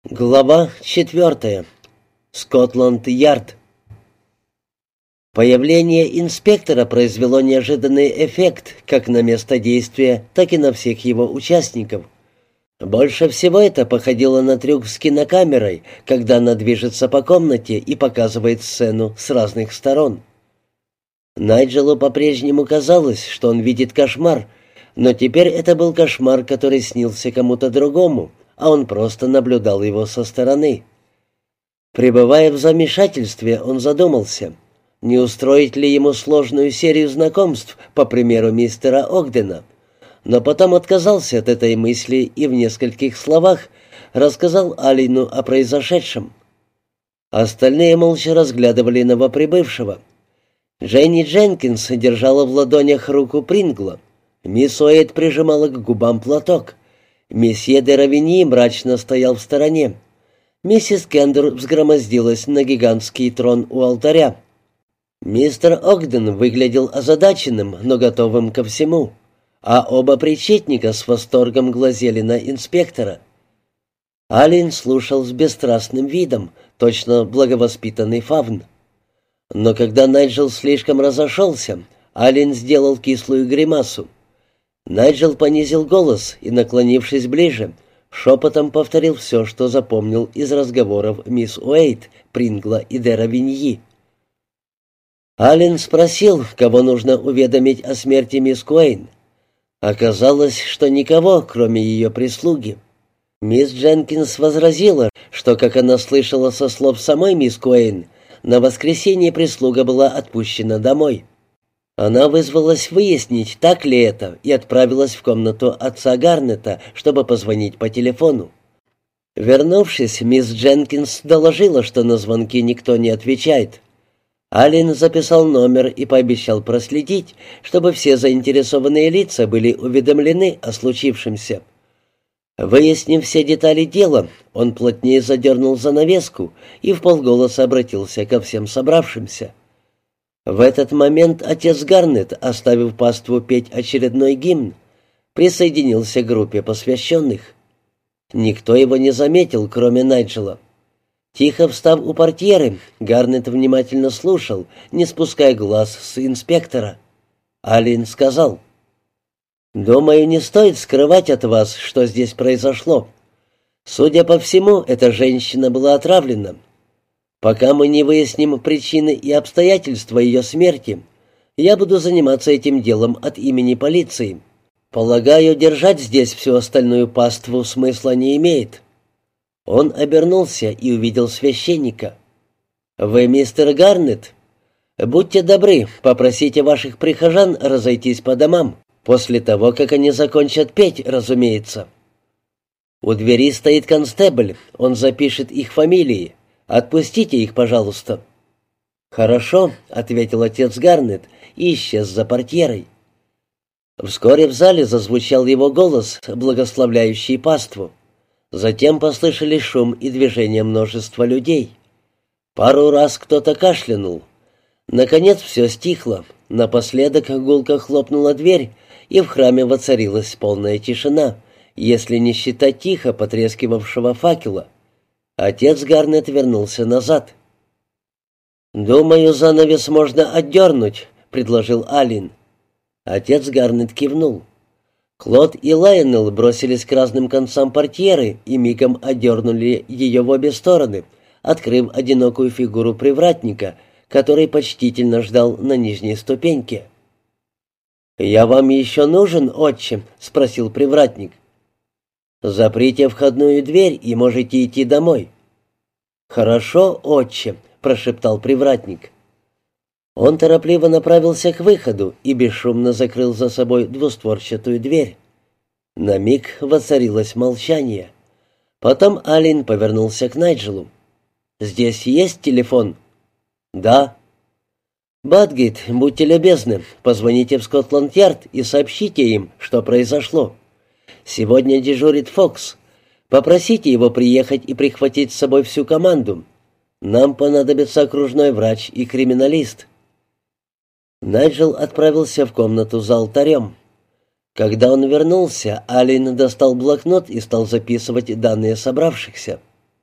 Глава 4. Скотланд-Ярд. Появление инспектора произвело неожиданный эффект как на место действия, так и на всех его участников. Больше всего это походило на трюк с кинокамерой, когда она движется по комнате и показывает сцену с разных сторон. Найджелу по-прежнему казалось, что он видит кошмар, но теперь это был кошмар, который снился кому-то другому, а он просто наблюдал его со стороны. Пребывая в замешательстве, он задумался, не устроить ли ему сложную серию знакомств, по примеру мистера Огдена, но потом отказался от этой мысли и в нескольких словах рассказал Алину о произошедшем. Остальные молча разглядывали новоприбывшего. Дженни Дженкинс держала в ладонях руку Прингла. Мисс Уэйд прижимала к губам платок. Месье де Равиньи мрачно стоял в стороне. Миссис Кендер взгромоздилась на гигантский трон у алтаря. Мистер Огден выглядел озадаченным, но готовым ко всему, а оба причетника с восторгом глазели на инспектора. Алин слушал с бесстрастным видом, точно благовоспитанный фавн. Но когда Найджел слишком разошелся, Алин сделал кислую гримасу. Найджел понизил голос и, наклонившись ближе, шепотом повторил все, что запомнил из разговоров мисс Уэйд, Прингла и де Равиньи. Аллен спросил, кого нужно уведомить о смерти мисс Куэйн. Оказалось, что никого, кроме ее прислуги. Мисс Дженкинс возразила, что, как она слышала со слов самой мисс Куэйн, на воскресенье прислуга была отпущена домой. Она вызвалась выяснить, так ли это, и отправилась в комнату отца Гарнета, чтобы позвонить по телефону. Вернувшись, мисс Дженкинс доложила, что на звонки никто не отвечает. Аллен записал номер и пообещал проследить, чтобы все заинтересованные лица были уведомлены о случившемся. Выяснив все детали дела, он плотнее задернул занавеску и вполголоса обратился ко всем собравшимся. В этот момент отец Гарнет, оставив паству петь очередной гимн, присоединился к группе посвященных. Никто его не заметил, кроме Найджела. Тихо встав у портьеры, Гарнет внимательно слушал, не спуская глаз с инспектора. Аллен сказал: «Думаю, не стоит скрывать от вас, что здесь произошло. Судя по всему, эта женщина была отравлена. Пока мы не выясним причины и обстоятельства ее смерти, я буду заниматься этим делом от имени полиции. Полагаю, держать здесь всю остальную паству смысла не имеет». Он обернулся и увидел священника. «Вы мистер Гарнет? Будьте добры, попросите ваших прихожан разойтись по домам, после того, как они закончат петь, разумеется. У двери стоит констебль, он запишет их фамилии. Отпустите их, пожалуйста». «Хорошо», — ответил отец Гарнет и исчез за портьерой. Вскоре в зале зазвучал его голос, благословляющий паству. Затем послышались шум и движение множества людей. Пару раз кто-то кашлянул. Наконец все стихло. Напоследок гулко хлопнула дверь, и в храме воцарилась полная тишина, если не считать тихо потрескивавшего факела. Отец Гарнет вернулся назад. «Думаю, занавес можно отдернуть», — предложил Аллен. Отец Гарнет кивнул. Клод и Лайонел бросились к разным концам портьеры и мигом отдернули ее в обе стороны, открыв одинокую фигуру привратника, который почтительно ждал на нижней ступеньке. «Я вам еще нужен, отче?» — спросил привратник. «Заприте входную дверь и можете идти домой». «Хорошо, отче», — прошептал привратник. Он торопливо направился к выходу и бесшумно закрыл за собой двустворчатую дверь. На миг воцарилось молчание. Потом Аллен повернулся к Найджелу. «Здесь есть телефон?» «Да». «Бадгейт, будьте любезны, позвоните в Скотланд-Ярд и сообщите им, что произошло. Сегодня дежурит Фокс. Попросите его приехать и прихватить с собой всю команду. Нам понадобится окружной врач и криминалист». Найджел отправился в комнату за алтарем. Когда он вернулся, Аллен достал блокнот и стал записывать данные собравшихся.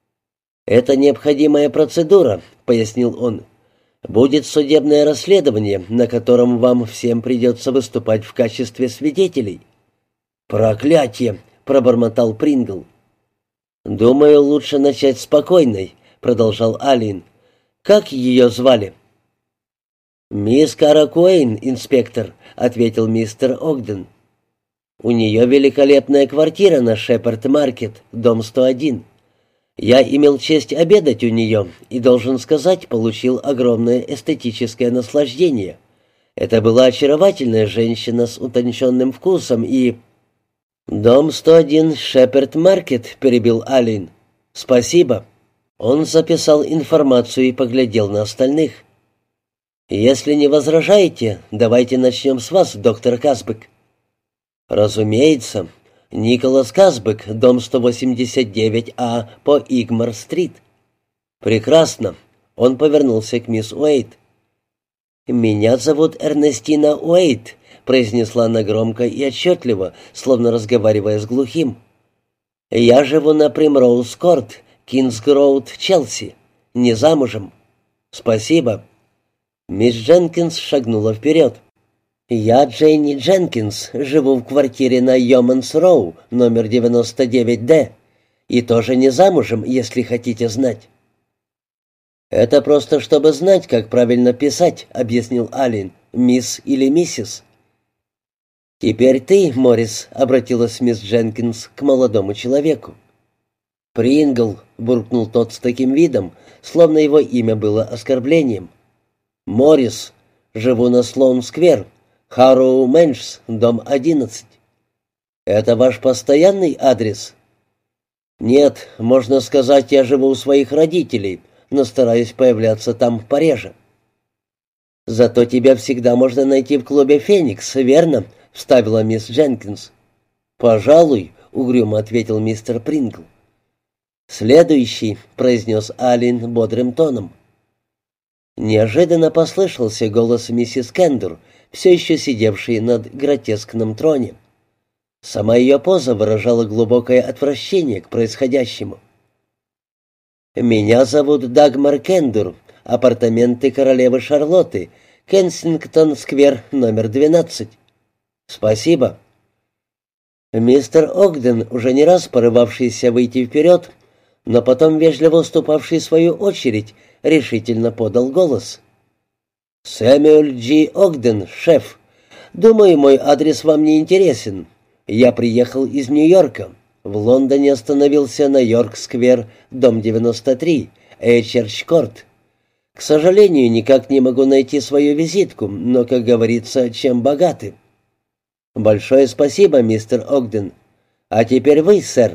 «Это необходимая процедура», — пояснил он. «Будет судебное расследование, на котором вам всем придется выступать в качестве свидетелей». «Проклятие!» — пробормотал Прингл. «Думаю, лучше начать спокойной», — продолжал Аллен. «Как ее звали?» «Мисс Кара Куэйн, инспектор», — ответил мистер Огден. «У нее великолепная квартира на Шепард-маркет, дом 101. Я имел честь обедать у нее и, должен сказать, получил огромное эстетическое наслаждение. Это была очаровательная женщина с утонченным вкусом и...» «Дом 101, Шепард-маркет», — перебил Аллен. «Спасибо». Он записал информацию и поглядел на остальных. «Если не возражаете, давайте начнем с вас, доктор Казбек». «Разумеется. Николас Казбек, дом 189А по Игмар-стрит». «Прекрасно». Он повернулся к мисс Уэйт. «Меня зовут Эрнестина Уэйт», — произнесла она громко и отчетливо, словно разговаривая с глухим. «Я живу на Примроуз-корт, Кингс-Роуд, Челси. Не замужем». «Спасибо». Мисс Дженкинс шагнула вперед. «Я Дженни Дженкинс, живу в квартире на Йоманс-Роу, номер 99Д, и тоже не замужем, если хотите знать». «Это просто чтобы знать, как правильно писать», — объяснил Аллен, — «мисс или миссис». «Теперь ты, Моррис», — обратилась мисс Дженкинс к молодому человеку. «Прингл», — буркнул тот с таким видом, словно его имя было оскорблением. «Моррис, живу на Слоун-сквер, Харроу Мэншс, дом 11. Это ваш постоянный адрес?» «Нет, можно сказать, я живу у своих родителей, но стараюсь появляться там пореже». «Зато тебя всегда можно найти в клубе «Феникс», верно?» — вставила мисс Дженкинс. «Пожалуй», — угрюмо ответил мистер Прингл. «Следующий», — произнес Аллен бодрым тоном. Неожиданно послышался голос миссис Кендур, все еще сидевшей над гротескным троне. Сама ее поза выражала глубокое отвращение к происходящему. «Меня зовут Дагмар Кендур, апартаменты королевы Шарлотты, Кенсингтон-сквер, номер 12. «Спасибо». Мистер Огден, уже не раз порывавшийся выйти вперед, но потом вежливо уступавший свою очередь, решительно подал голос. «Сэмюэль Джи Огден, шеф. Думаю, мой адрес вам не интересен. Я приехал из Нью-Йорка. В Лондоне остановился на Йорк-сквер, дом 93, Эйчерч-корт. К сожалению, никак не могу найти свою визитку, но, как говорится, чем богаты». «Большое спасибо, мистер Огден. А теперь вы, сэр».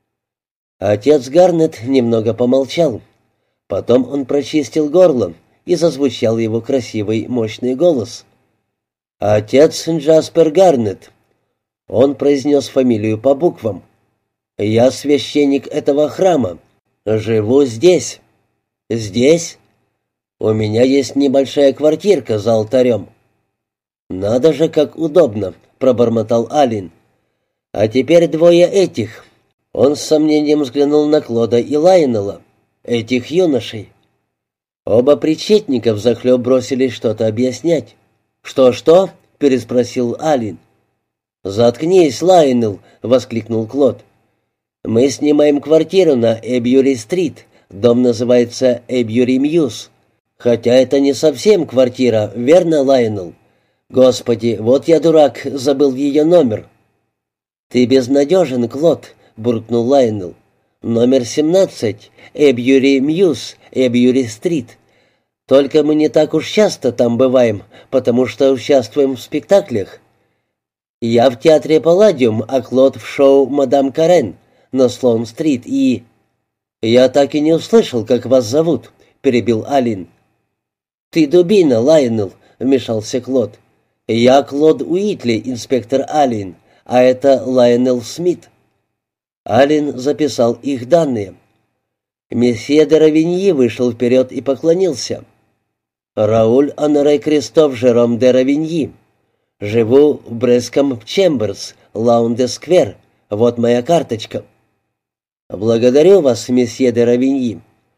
Отец Гарнет немного помолчал. Потом он прочистил горло, и зазвучал его красивый, мощный голос. «Отец Джаспер Гарнет». Он произнес фамилию по буквам. «Я священник этого храма. Живу здесь». «Здесь? У меня есть небольшая квартирка за алтарем». «Надо же, как удобно», — пробормотал Аллен. «А теперь двое этих». Он с сомнением взглянул на Клода и Лайонела, этих юношей. Оба причетника взахлеб бросились что-то объяснять. «Что-что?» — переспросил Аллен. «Заткнись, Лайонел!» — воскликнул Клод. «Мы снимаем квартиру на Эбьюри-стрит. Дом называется Эбьюри-мьюз. Хотя это не совсем квартира, верно, Лайонел? Господи, вот я дурак, забыл ее номер». «Ты безнадежен, Клод», — буркнул Лайонел. «Номер 17, Эбьюри-мьюз, Эбьюри-стрит. Только мы не так уж часто там бываем, потому что участвуем в спектаклях. Я в театре «Палладиум», а Клод в шоу «Мадам Карен» на Слоун-стрит и...» «Я так и не услышал, как вас зовут», — перебил Аллен. «Ты дубина, Лайонел», — вмешался Клод. «Я Клод Уитли, инспектор Аллен, а это Лайонел Смит». Аллен записал их данные. Месье де Равиньи вышел вперед и поклонился. «Рауль Аноре Кристоф Жером де Равиньи. Живу в Бреском Чемберс, Лаунде-сквер. Вот моя карточка». «Благодарю вас, месье де Равиньи.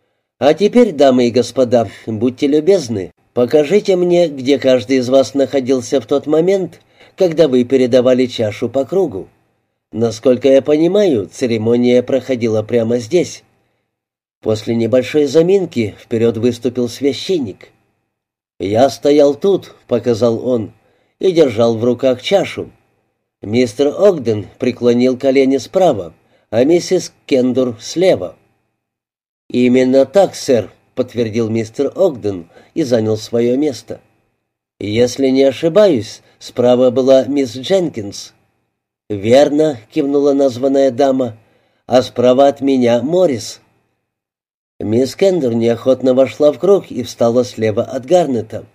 А теперь, дамы и господа, будьте любезны, покажите мне, где каждый из вас находился в тот момент, когда вы передавали чашу по кругу. Насколько я понимаю, церемония проходила прямо здесь». После небольшой заминки вперед выступил священник. «Я стоял тут», — показал он, — «и держал в руках чашу. Мистер Огден преклонил колени справа, а миссис Кендур слева». «Именно так, сэр», — подтвердил мистер Огден и занял свое место. «Если не ошибаюсь, справа была мисс Дженкинс». «Верно», — кивнула названная дама, — «а справа от меня Моррис». Мисс Кендур неохотно вошла в круг и встала слева от Гарнета.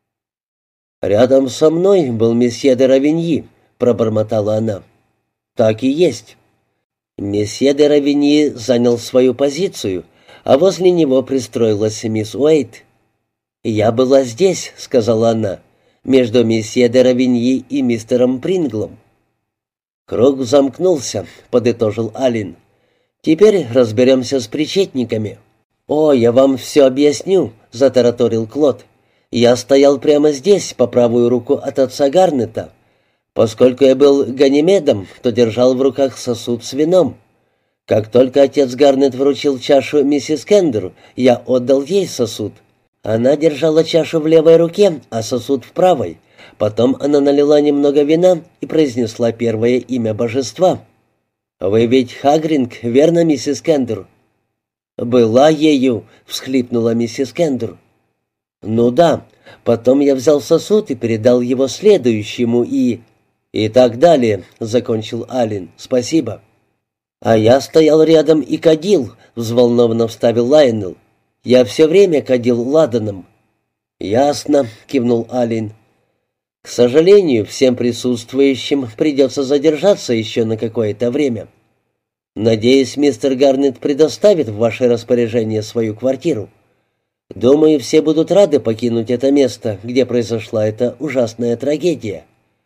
«Рядом со мной был месье де Равиньи», — пробормотала она. «Так и есть». Месье де Равиньи занял свою позицию, а возле него пристроилась мисс Уэйт. «Я была здесь», — сказала она, — «между месье де Равиньи и мистером Принглом». «Круг замкнулся», — подытожил Аллен. «Теперь разберемся с причетниками». «О, я вам все объясню», — затараторил Клод. «Я стоял прямо здесь, по правую руку от отца Гарнета. Поскольку я был Ганимедом, то держал в руках сосуд с вином. Как только отец Гарнет вручил чашу миссис Кендур, я отдал ей сосуд. Она держала чашу в левой руке, а сосуд в правой. Потом она налила немного вина и произнесла первое имя божества. «Вы ведь Хагринг, верно, миссис Кендур?» «Была ею», — всхлипнула миссис Кендур. «Ну да. Потом я взял сосуд и передал его следующему и так далее», — закончил Аллен. «Спасибо». «А я стоял рядом и кадил», — взволнованно вставил Лайонелл. «Я все время кадил ладаном». «Ясно», — кивнул Аллен. «К сожалению, всем присутствующим придется задержаться еще на какое-то время. Надеюсь, мистер Гарнет предоставит в ваше распоряжение свою квартиру. Думаю, все будут рады покинуть это место, где произошла эта ужасная трагедия».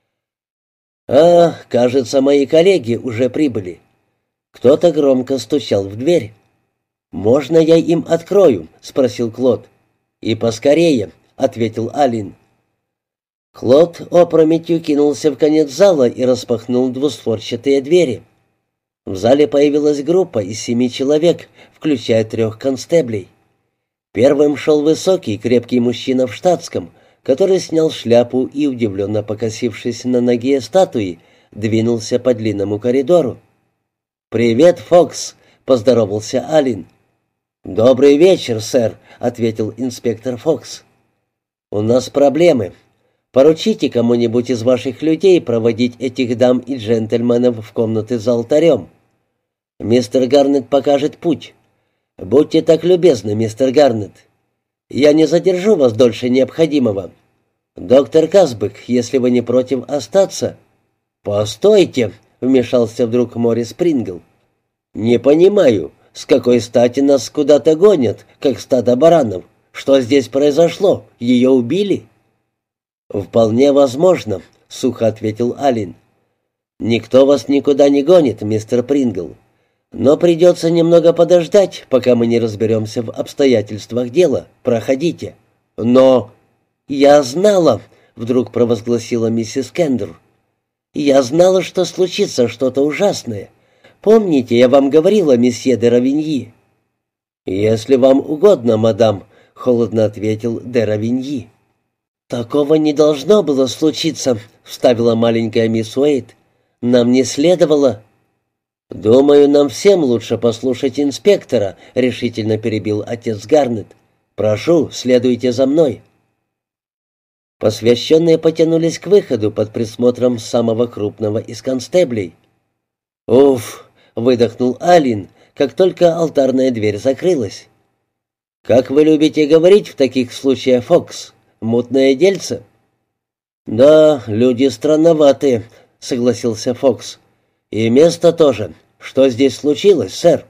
Кажется, мои коллеги уже прибыли». Кто-то громко стучал в дверь. «Можно я им открою?» — спросил Клод. «И поскорее», — ответил Аллен. Клод опрометью кинулся в конец зала и распахнул двустворчатые двери. В зале появилась группа из 7 человек, включая 3 констеблей. Первым шел высокий, крепкий мужчина в штатском, который снял шляпу и, удивленно покосившись на ноге статуи, двинулся по длинному коридору. «Привет, Фокс», — поздоровался Аллен. «Добрый вечер, сэр», — ответил инспектор Фокс. «У нас проблемы. Поручите кому-нибудь из ваших людей проводить этих дам и джентльменов в комнаты за алтарем. Мистер Гарнет покажет путь. Будьте так любезны, мистер Гарнет. Я не задержу вас дольше необходимого. Доктор Казбек, если вы не против остаться...» «Постойте», — вмешался вдруг Моррис Прингл. «Не понимаю, с какой стати нас куда-то гонят, как стадо баранов? Что здесь произошло? Ее убили?» «Вполне возможно», — сухо ответил Аллен. «Никто вас никуда не гонит, мистер Прингл. Но придется немного подождать, пока мы не разберемся в обстоятельствах дела. Проходите». «Но...» «Я знала», — вдруг провозгласила миссис Кендур. «Я знала, что случится что-то ужасное. Помните, я вам говорила, месье де Равиньи?» «Если вам угодно, мадам», — холодно ответил де Равиньи. «Такого не должно было случиться», — вставила маленькая мисс Уэйт. «Нам не следовало...» «Думаю, нам всем лучше послушать инспектора», — решительно перебил отец Гарнет. «Прошу, следуйте за мной». Посвященные потянулись к выходу под присмотром самого крупного из констеблей. «Уф!» — выдохнул Аллен, как только алтарная дверь закрылась. «Как вы любите говорить в таких случаях, Фокс? Мутное дельце?» «Да, люди странноватые», — согласился Фокс. «И место тоже. Что здесь случилось, сэр?»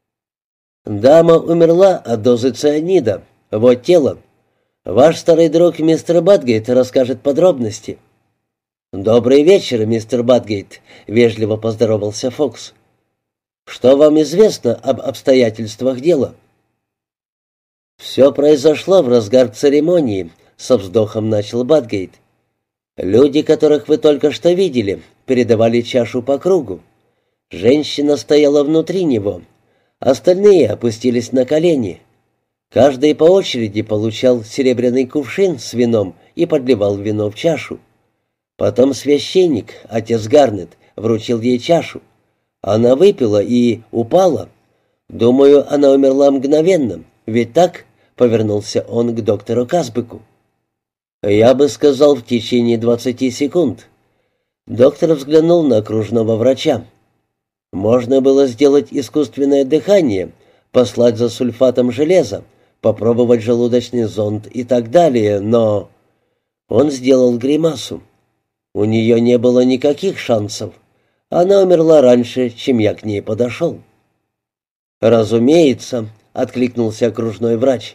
«Дама умерла от дозы цианида. Вот тело. Ваш старый друг мистер Батгейт расскажет подробности». «Добрый вечер, мистер Батгейт», — вежливо поздоровался Фокс. «Что вам известно об обстоятельствах дела?» «Все произошло в разгар церемонии», — со вздохом начал Бадгейт. «Люди, которых вы только что видели, передавали чашу по кругу. Женщина стояла внутри него. Остальные опустились на колени. Каждый по очереди получал серебряный кувшин с вином и подливал вино в чашу. Потом священник, отец Гарнет, вручил ей чашу. Она выпила и упала. Думаю, она умерла мгновенно. Ведь так?» — повернулся он к доктору Казбеку. «Я бы сказал, в течение 20 секунд». Доктор взглянул на окружного врача. «Можно было сделать искусственное дыхание, послать за сульфатом железа, попробовать желудочный зонд и так далее, но...» Он сделал гримасу. «У нее не было никаких шансов. Она умерла раньше, чем я к ней подошел». «Разумеется», — откликнулся окружной врач.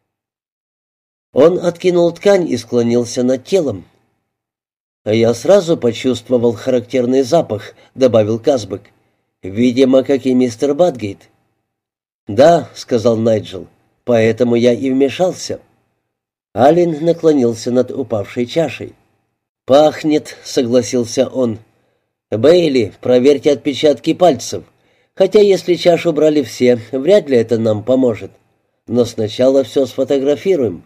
Он откинул ткань и склонился над телом. «Я сразу почувствовал характерный запах», — добавил Казбек. «Видимо, как и мистер Бадгейт». «Да», — сказал Найджел, — «поэтому я и вмешался». Аллен наклонился над упавшей чашей. «Пахнет», — согласился он. «Бейли, проверьте отпечатки пальцев. Хотя если чашу брали все, вряд ли это нам поможет. Но сначала все сфотографируем».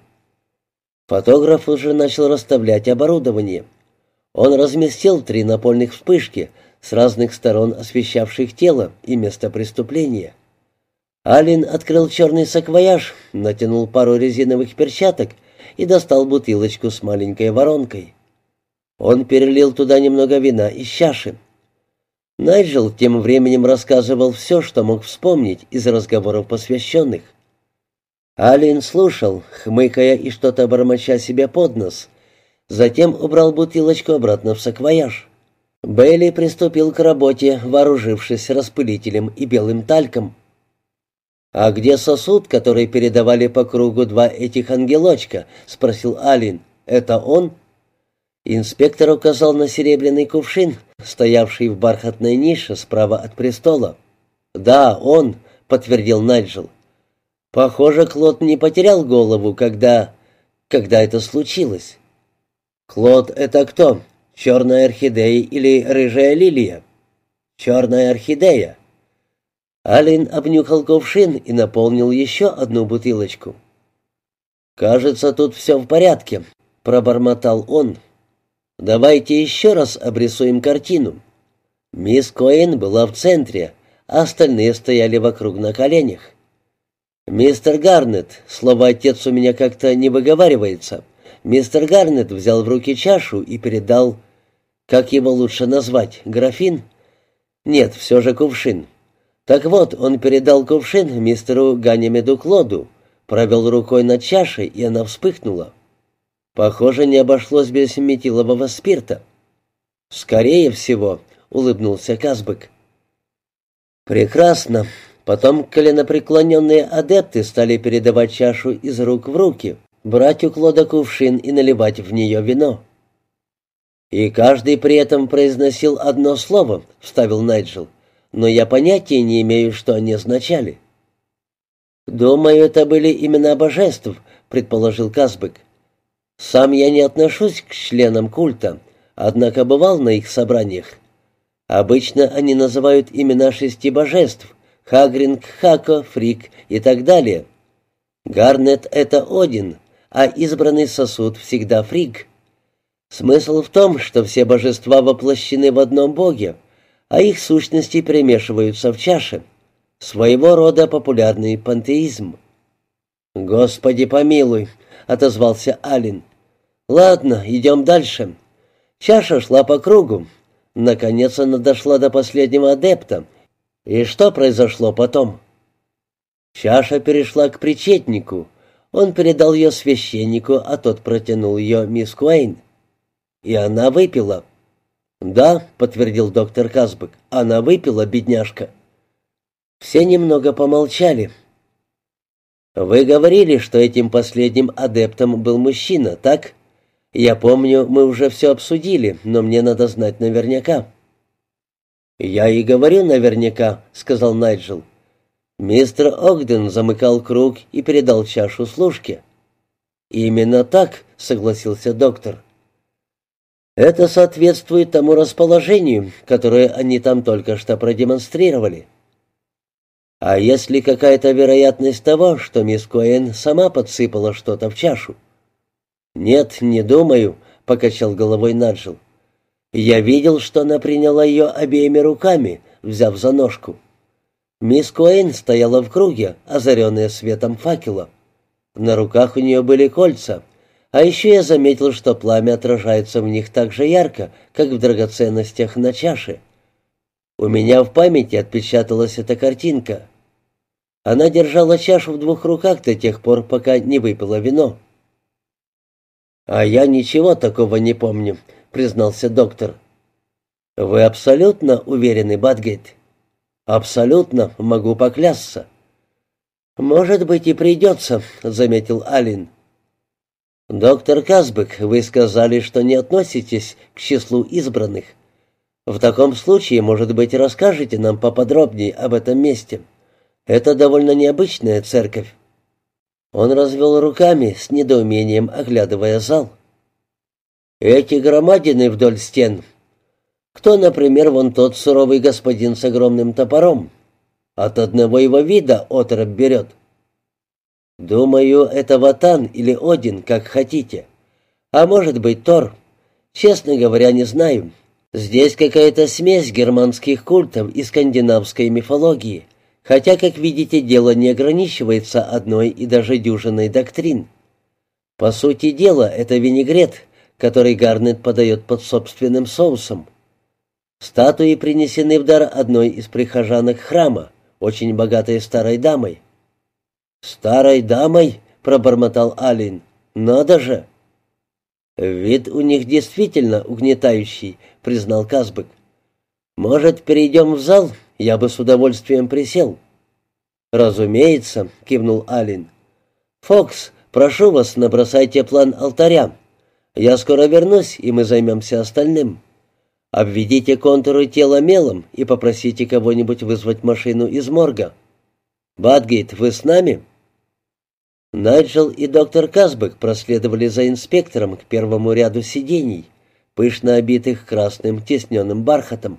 Фотограф уже начал расставлять оборудование. Он разместил 3 напольных вспышки, с разных сторон освещавших тело и место преступления. Аллен открыл черный саквояж, натянул пару резиновых перчаток и достал бутылочку с маленькой воронкой. Он перелил туда немного вина из чаши. Найджел тем временем рассказывал все, что мог вспомнить из разговоров посвященных. Аллен слушал, хмыкая и что-то бормоча себе под нос. Затем убрал бутылочку обратно в саквояж. Бейли приступил к работе, вооружившись распылителем и белым тальком. «А где сосуд, который передавали по кругу 2 этих ангелочка?» — спросил Аллен. «Это он?» Инспектор указал на серебряный кувшин, стоявший в бархатной нише справа от престола. «Да, он», — подтвердил Найджел. «Похоже, Клод не потерял голову, когда это случилось». «Клод — это кто? Черная орхидея или рыжая лилия?» «Черная орхидея». Аллен обнюхал кувшин и наполнил еще одну бутылочку. «Кажется, тут все в порядке», — пробормотал он. «Давайте еще раз обрисуем картину. Мисс Коэн была в центре, а остальные стояли вокруг на коленях. Мистер Гарнет, слово «отец» у меня как-то не выговаривается. Мистер Гарнет взял в руки чашу и передал, как его лучше назвать, графин? Нет, все же кувшин. Так вот, он передал кувшин мистеру Ганимеду Клоду, провел рукой над чашей, и она вспыхнула. Похоже, не обошлось без метилового спирта. «Скорее всего», — улыбнулся Казбек. «Прекрасно. Потом коленопреклоненные адепты стали передавать чашу из рук в руки, брать у Клода кувшин и наливать в нее вино». «И каждый при этом произносил одно слово», — вставил Найджел, «но я понятия не имею, что они означали». «Думаю, это были имена божеств», — предположил Казбек. «Сам я не отношусь к членам культа, однако бывал на их собраниях. Обычно они называют имена 6 божеств — Хагринг, Хако, Фрик и так далее. Гарнет — это Один, а избранный сосуд всегда Фрик. Смысл в том, что все божества воплощены в одном боге, а их сущности перемешиваются в чаше. Своего рода популярный пантеизм». «Господи помилуй», — отозвался Аллен. «Ладно, идем дальше». Чаша шла по кругу. Наконец она дошла до последнего адепта. И что произошло потом? Чаша перешла к причетнику. Он передал ее священнику, а тот протянул ее мисс Куэйн. И она выпила. «Да», — подтвердил доктор Казбек, — «она выпила, бедняжка». Все немного помолчали. «Вы говорили, что этим последним адептом был мужчина, так? Я помню, мы уже все обсудили, но мне надо знать наверняка». «Я и говорю наверняка», — сказал Найджел. Мистер Огден замыкал круг и передал чашу служке. «Именно так», — согласился доктор. «Это соответствует тому расположению, которое они там только что продемонстрировали». «А есть ли какая-то вероятность того, что мисс Коэн сама подсыпала что-то в чашу?» «Нет, не думаю», — покачал головой Наджел. «Я видел, что она приняла ее обеими руками, взяв за ножку. Мисс Коэн стояла в круге, озаренная светом факела. На руках у нее были кольца, а еще я заметил, что пламя отражается в них так же ярко, как в драгоценностях на чаше. У меня в памяти отпечаталась эта картинка. Она держала чашу в двух руках до тех пор, пока не выпила вино». «А я ничего такого не помню», — признался доктор. «Вы абсолютно уверены, Батгейт?» «Абсолютно, могу поклясться». «Может быть, и придется», — заметил Аллен. «Доктор Казбек, вы сказали, что не относитесь к числу избранных. В таком случае, может быть, расскажете нам поподробнее об этом месте. Это довольно необычная церковь». Он развел руками, с недоумением оглядывая зал. «Эти громадины вдоль стен. Кто, например, вон тот суровый господин с огромным топором? От одного его вида оторопь берет. Думаю, это Ватан или Один, как хотите. А может быть, Тор. Честно говоря, не знаю. Здесь какая-то смесь германских культов и скандинавской мифологии. Хотя, как видите, дело не ограничивается одной и даже дюжиной доктрин. По сути дела, это винегрет, который Гарнет подает под собственным соусом. Статуи принесены в дар одной из прихожанок храма, очень богатой старой дамой. «Старой дамой?» — пробормотал Аллен. «Надо же!» «Вид у них действительно угнетающий», — признал Казбек. «Может, перейдем в зал? Я бы с удовольствием присел». «Разумеется», — кивнул Аллен. «Фокс, прошу вас, набросайте план алтаря. Я скоро вернусь, и мы займемся остальным. Обведите контуры тела мелом и попросите кого-нибудь вызвать машину из морга. Батгейт, вы с нами?» Найджел и доктор Казбек проследовали за инспектором к первому ряду сидений, пышно обитых красным тисненным бархатом.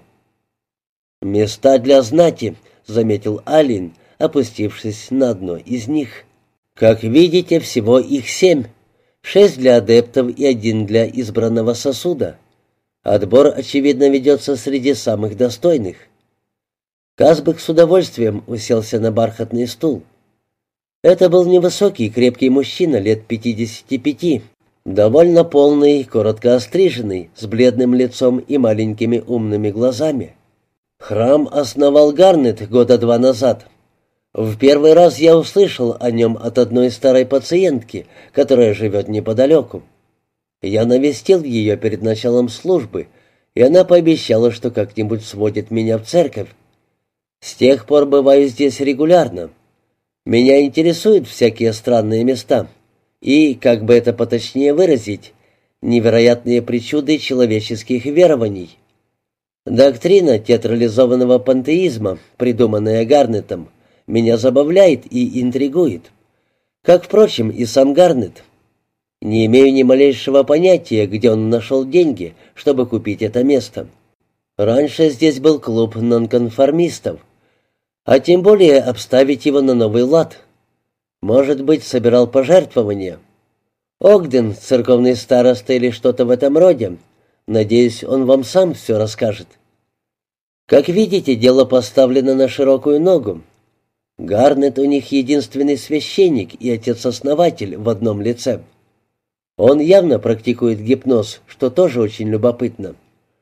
«Места для знати», — заметил Аллен, опустившись на одно из них. «Как видите, всего их 7. 6 для адептов и 1 для избранного сосуда. Отбор, очевидно, ведется среди самых достойных». Казбек с удовольствием уселся на бархатный стул. Это был невысокий, крепкий мужчина лет 55, довольно полный, коротко остриженный, с бледным лицом и маленькими умными глазами. Храм основал Гарнет года 2 назад. В первый раз я услышал о нем от одной старой пациентки, которая живет неподалеку. Я навестил ее перед началом службы, и она пообещала, что как-нибудь сводит меня в церковь. С тех пор бываю здесь регулярно. Меня интересуют всякие странные места и, как бы это поточнее выразить, невероятные причуды человеческих верований. Доктрина театрализованного пантеизма, придуманная Гарнетом, меня забавляет и интригует. Как, впрочем, и сам Гарнет. Не имею ни малейшего понятия, где он нашел деньги, чтобы купить это место. Раньше здесь был клуб нонконформистов, а тем более обставить его на новый лад. Может быть, собирал пожертвования. Огден, церковный староста или что-то в этом роде. Надеюсь, он вам сам все расскажет. Как видите, дело поставлено на широкую ногу. Гарнет у них единственный священник и отец-основатель в одном лице. Он явно практикует гипноз, что тоже очень любопытно.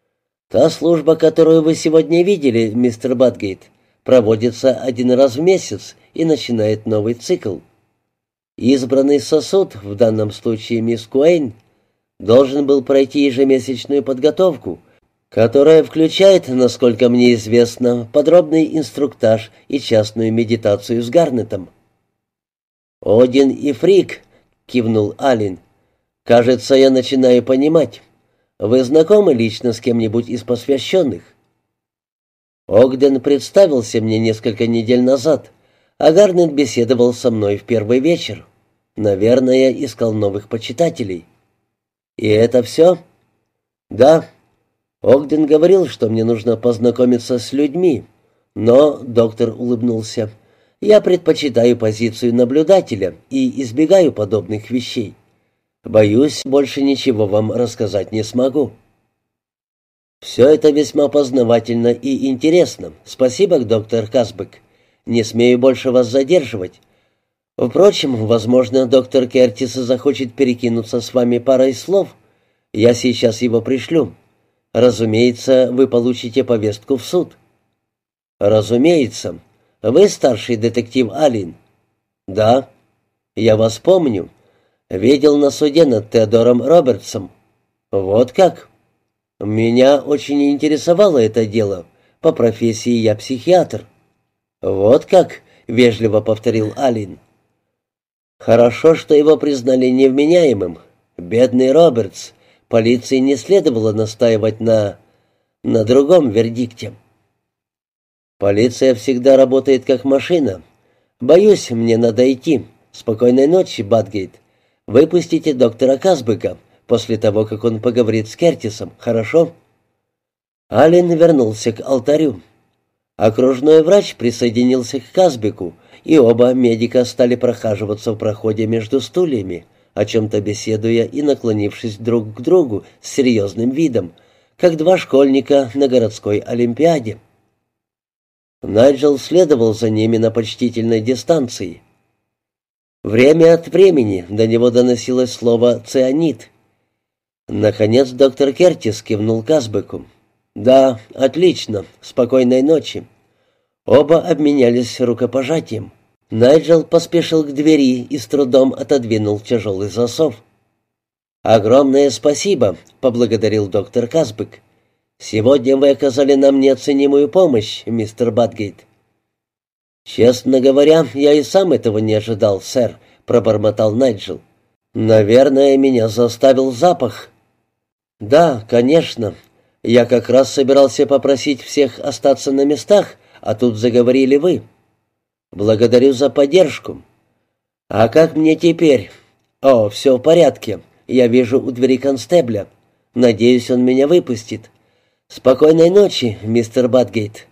Та служба, которую вы сегодня видели, мистер Батгейт, проводится 1 раз в месяц и начинает новый цикл. Избранный сосуд, в данном случае мисс Куэйн, должен был пройти ежемесячную подготовку, которая включает, насколько мне известно, подробный инструктаж и частную медитацию с Гарнетом. «Один и Фрик», — кивнул Аллен. «Кажется, я начинаю понимать. Вы знакомы лично с кем-нибудь из посвященных?» Огден представился мне несколько недель назад, А Гарнет беседовал со мной в первый вечер. Наверное, искал новых почитателей. И это все? Да. Огден говорил, что мне нужно познакомиться с людьми. Но, доктор улыбнулся, я предпочитаю позицию наблюдателя и избегаю подобных вещей. Боюсь, больше ничего вам рассказать не смогу. Все это весьма познавательно и интересно. Спасибо, доктор Казбек. Не смею больше вас задерживать. Впрочем, возможно, доктор Кертис захочет перекинуться с вами парой слов. Я сейчас его пришлю. Разумеется, вы получите повестку в суд. Разумеется. Вы старший детектив Аллен? Да. Я вас помню. Видел на суде над Теодором Робертсом. Вот как? Меня очень интересовало это дело. По профессии я психиатр. Вот как? Вежливо повторил Аллен. Хорошо, что его признали невменяемым. Бедный Робертс. Полиции не следовало настаивать на другом вердикте. Полиция всегда работает как машина. Боюсь, мне надо идти. Спокойной ночи, Батгейт. Выпустите доктора Казбека после того, как он поговорит с Кертисом, хорошо? Аллен вернулся к алтарю. Окружной врач присоединился к Казбеку, и оба медика стали прохаживаться в проходе между стульями, о чем-то беседуя и наклонившись друг к другу с серьезным видом, как два школьника на городской олимпиаде. Найджел следовал за ними на почтительной дистанции. Время от времени до него доносилось слово «цианид». Наконец доктор Кертис кивнул Казбеку. «Да, отлично. Спокойной ночи». Оба обменялись рукопожатием. Найджел поспешил к двери и с трудом отодвинул тяжелый засов. «Огромное спасибо», — поблагодарил доктор Казбек. «Сегодня вы оказали нам неоценимую помощь, мистер Батгейт». «Честно говоря, я и сам этого не ожидал, сэр», — пробормотал Найджел. «Наверное, меня заставил запах». «Да, конечно. Я как раз собирался попросить всех остаться на местах, а тут заговорили вы. Благодарю за поддержку. А как мне теперь? О, все в порядке. Я вижу у двери констебля. Надеюсь, он меня выпустит. Спокойной ночи, мистер Батгейт».